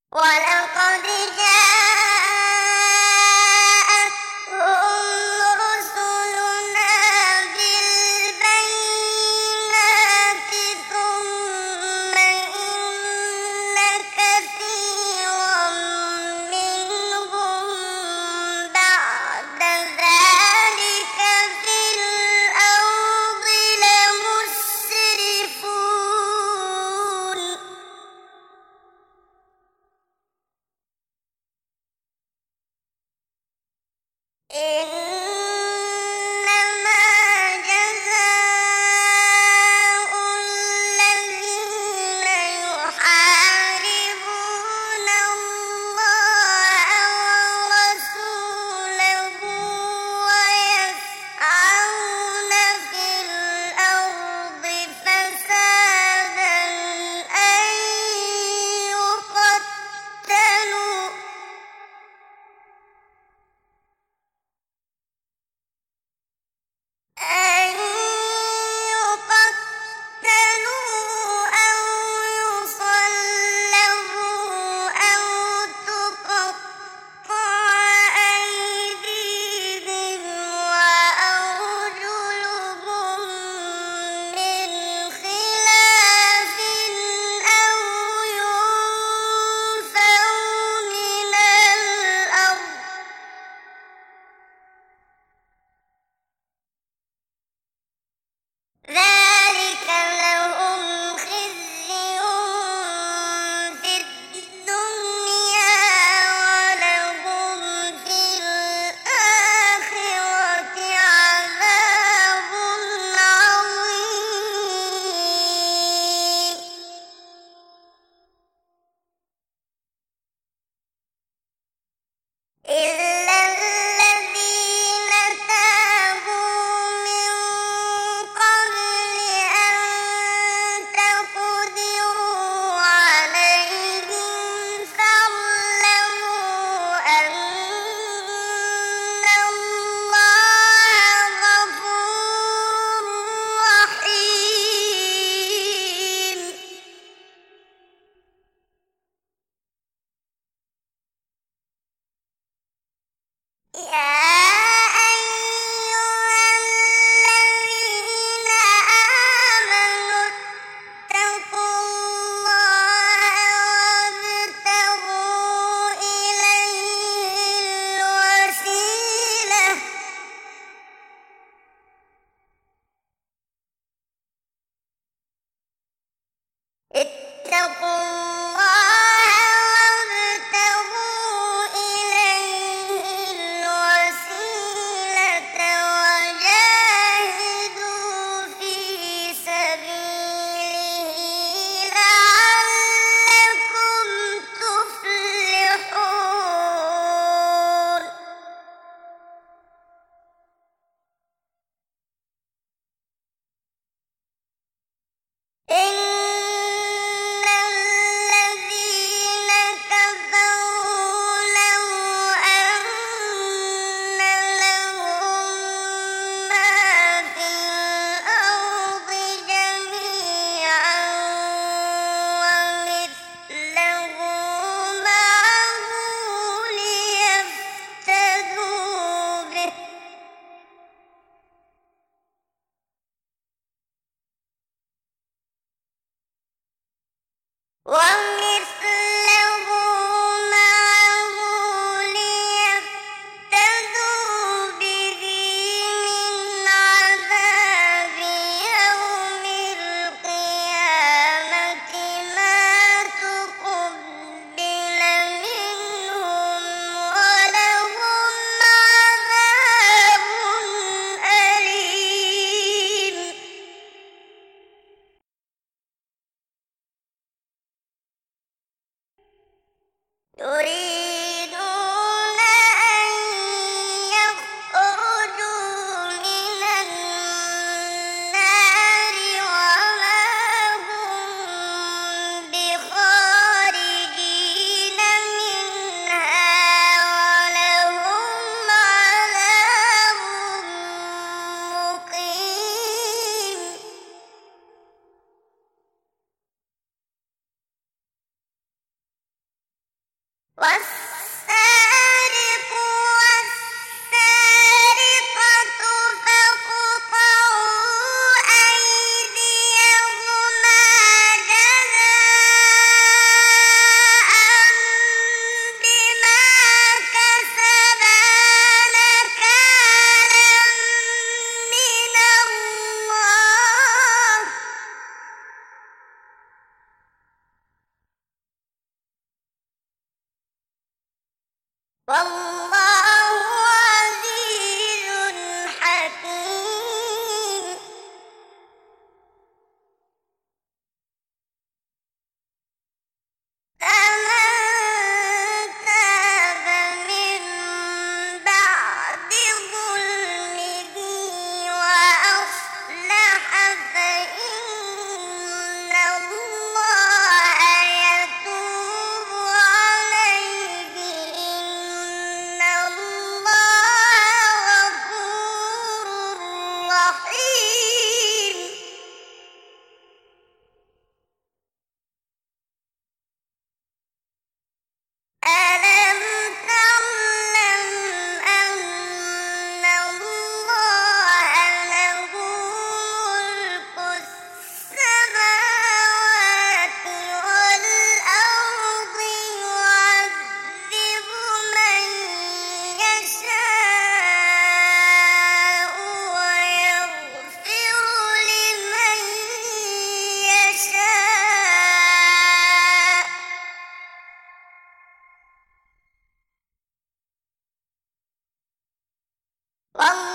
وَلَقَدْ جَاءَتْهُمْ رُسُلُنَا بِالْبَيِّنَاتِ ثُمَّ إِنَّ كَثِيرًا مِّنْهُم بَعْدَ ذَٰلِكَ فِي الْأَرْضِ لَمُسْرِفُونَ إِنَّمَا جَزَاءُ الَّذِينَ يُحَارِبُونَ اللَّهَ وَرَسُولَهُ وَيَسْعَوْنَ فِي الْأَرْضِ فَسَادًا أَن يُقَتَّلُوا أَوْ يُصَلَّبُوا أَوْ تُقَطَّعَ أَيْدِيهِمْ وَأَرْجُلُهُم مِّنْ خِلَافٍ أَوْ يُنفَوْا مِنَ الْأَرْضِ ۚ ذَٰلِكَ لَهُمْ خِزْيٌ فِي الدُّنْيَا وَلَهُمْ فِي الْآخِرَةِ عَذَابٌ عَظِيمٌ إِلَّا الَّذِينَ تَابُوا مِن قَبْلِ أَن تَقْدِرُوا عَلَيْهِمْ فَاعْلَمُوا أَنَّ اللَّهَ غَفُورٌ رَّحِيمٌ يَا أَيُّهَا الَّذِينَ آمَنُوا اتَّقُوا اللَّهَ وَابْتَغُوا إِلَيْهِ الْوَسِيلَةَ وَجَاهِدُوا فِي سَبِيلِهِ لَعَلَّكُمْ تُفْلِحُونَ إِنَّ الَّذِينَ كَفَرُوا لَوْ أَنَّ لَهُم مَّا فِي الْأَرْضِ جَمِيعًا وَمِثْلَهُ مَعَهُ لِيَفْتَدُوا بِهِ مِنْ عَذَابِ يَوْمِ الْقِيَامَةِ مَا تُقُبِّلَ مِنْهُمْ وَلَهُمْ عَذَابٌ أليم والله عزيز حكيم. فمن تاب من بعد ظلمه وأصلح فإن الله يتوب عليه، إن الله غفور رحيم. ألم تعلم أن الله له ملك السماوات والأرض، يعذب من يشاء ويغفر لمن يشاء، والله